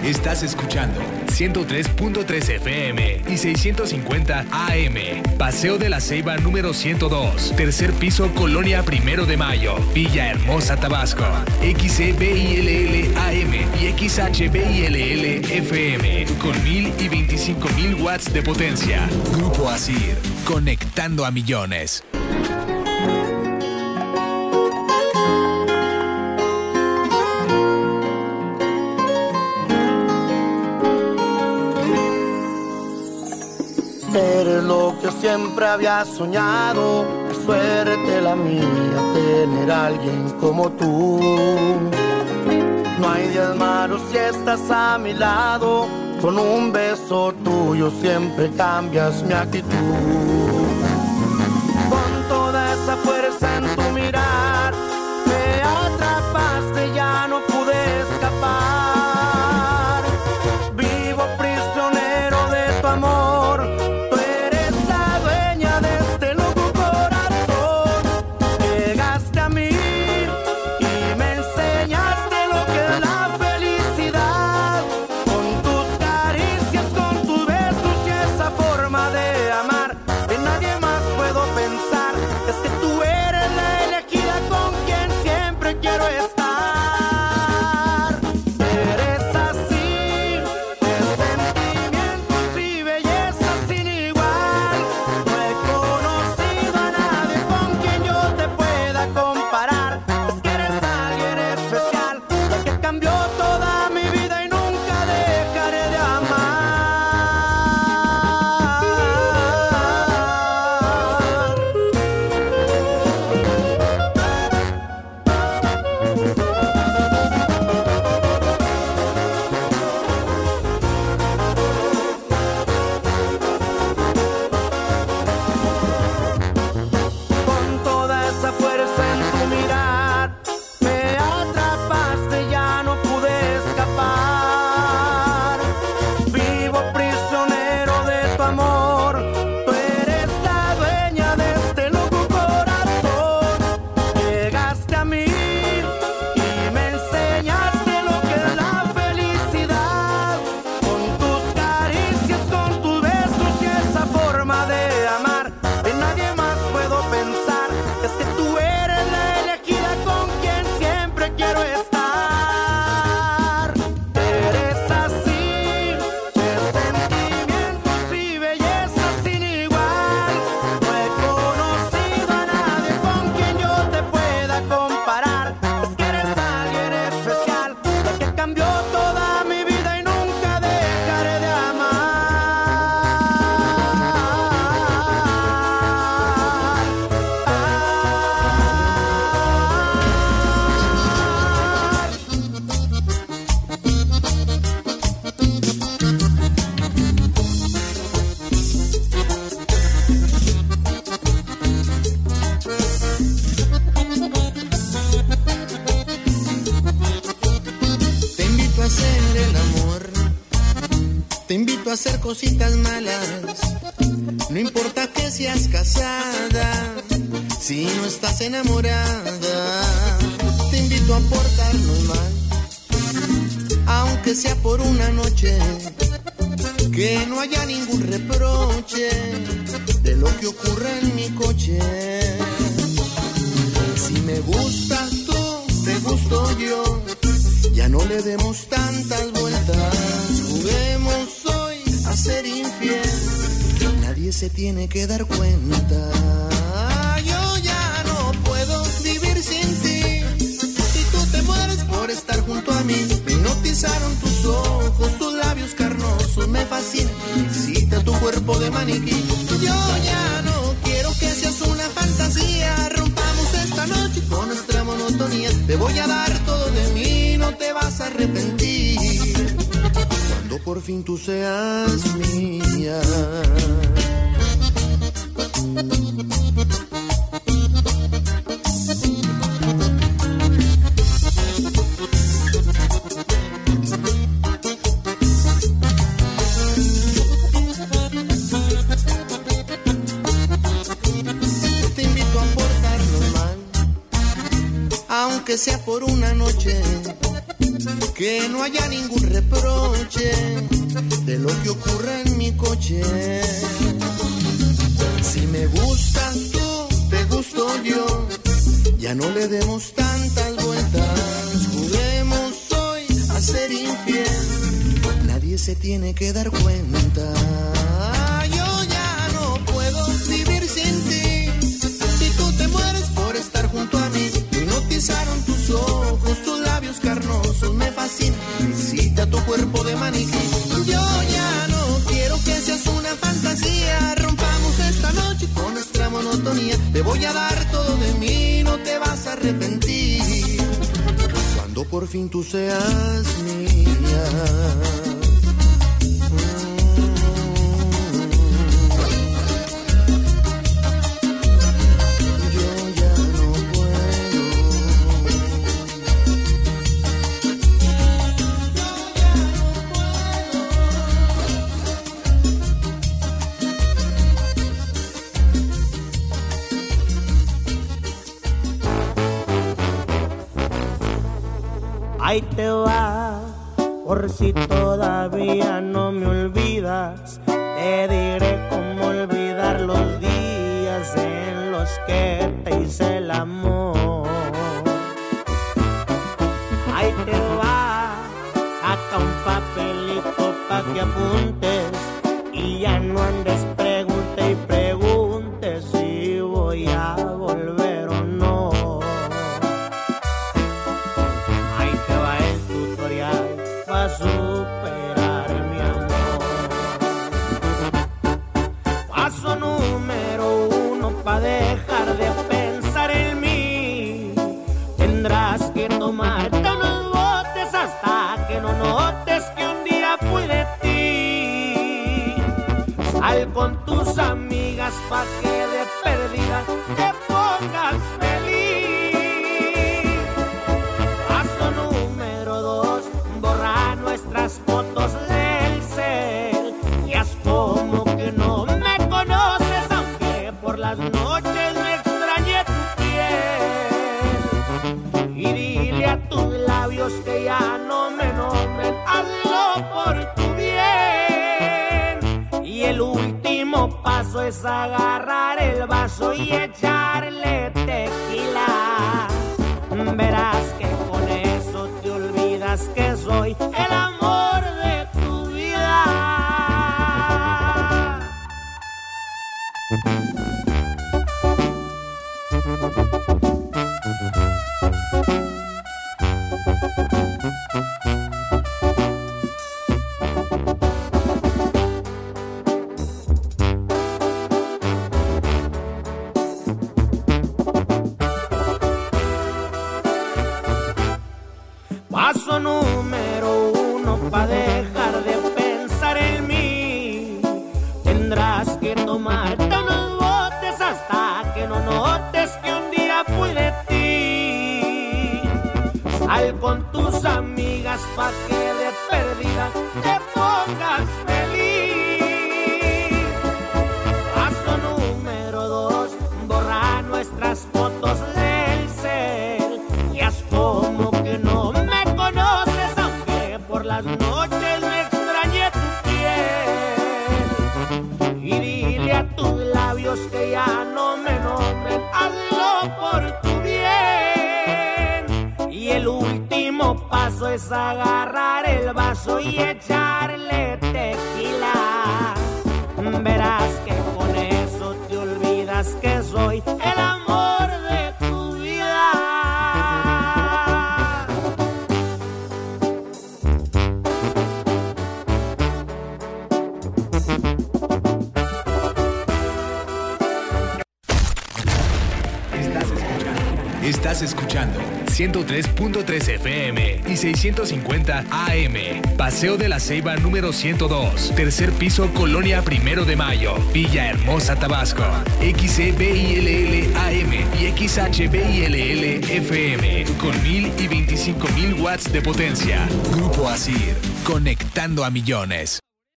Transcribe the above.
Estás escuchando 103.3 FM y 650 AM. Paseo de la Ceiba número 102. Tercer piso, Colonia Primero de Mayo. Villahermosa, Tabasco. XCBILL AM y XHBILL FM. Con 1000 y 25,000 watts de potencia. Grupo Asir. Conectando a millones. Eres lo que siempre había soñado. Qué suerte la mía tener a alguien como tú. No hay días malos si estás a mi lado. Con un beso tuyo siempre cambias mi actitud. Con toda esa fuerza en tu mirar me atrapaste, ya no pude escapar. Vivo prisionero de tu amor. Hacer cositas malas, no importa que seas casada, si no estás enamorada, te invito a portarnos mal, aunque sea por una noche, que no haya ningún reproche de lo que ocurra en mi coche. Si me gustas tú, te gusto yo, ya no le demos tantas vueltas, juguemos a ser infiel, nadie se tiene que dar cuenta. Yo ya no puedo vivir sin ti, y tú te mueres por estar junto a mí. Me hipnotizaron tus ojos, tus labios carnosos, me fascinan, excita tu cuerpo de maniquí. Yo ya no quiero que seas una fantasía, rompamos esta noche con nuestra monotonía. Te voy a dar todo de mí, no te vas a arrepentir, por fin tú seas mía. Te invito a portarnos mal, aunque sea por una noche, que no haya ningún reproche de lo que ocurre en mi coche. Si me gustas tú, te gusto yo, ya no le demos tantas vueltas. Juguemos hoy a ser infiel, nadie se tiene que dar cuenta. Yo ya no puedo vivir sin ti, si tú te mueres por estar junto a mí. Me hipnotizaron tus ojos, tus labios carnosos me fascinan. Visita tu cuerpo de maniquí. Yo ya no quiero que seas una fantasía. Rompamos esta noche con nuestra monotonía. Te voy a dar todo de mí, no te vas a arrepentir cuando por fin tú seas mía. Ahí te va, por si todavía no me olvidas, te diré cómo olvidar los días en los que te hice el amor. Ahí te va, saca un papelito pa' que apuntes y ya no andes pregunte y pregunte si voy a volver o no. Pa' superar mi amor. Paso número 1 pa' dejar de pensar en mí. Tendrás que tomarte unos botes hasta que no notes que un día fui de ti. Sal con tus amigas pa' que de perdida te pongas feliz. Paso número 2, borra nuestras fotos del cel. Y haz como que no me conoces, aunque por las noches me extrañé tu piel. Y dile a tus labios que ya no me nombren, hazlo por tu bien. Y el último paso es agarrar el vaso y echarle tequila. Verás que con eso te olvidas que soy el amor de tu vida. Paso número 1 pa' dejar de pensar en mí. Tendrás que tomarte unos botes hasta que no notes que un día fui de ti. Sal con tus amigas pa' que de perdida te pongas feliz. Paso número 2, borra nuestras fotos del cel. Y haz como que no me conoces, aunque por las noches me extrañé tu piel. Y dile a tus labios que ya no me nombren, hazlo por tu bien. Y el último paso es agarrar el vaso y echarle tequila. Verás que con eso te olvidas que soy el amor de tu vida. Estás escuchando 103.3 FM y 650 AM. Paseo de la Ceiba número 102. Tercer piso, Colonia Primero de Mayo. Villahermosa, Tabasco. XCBILL AM y XHBILL FM. Con 1000 y 25,000 watts de potencia. Grupo Asir. Conectando a millones.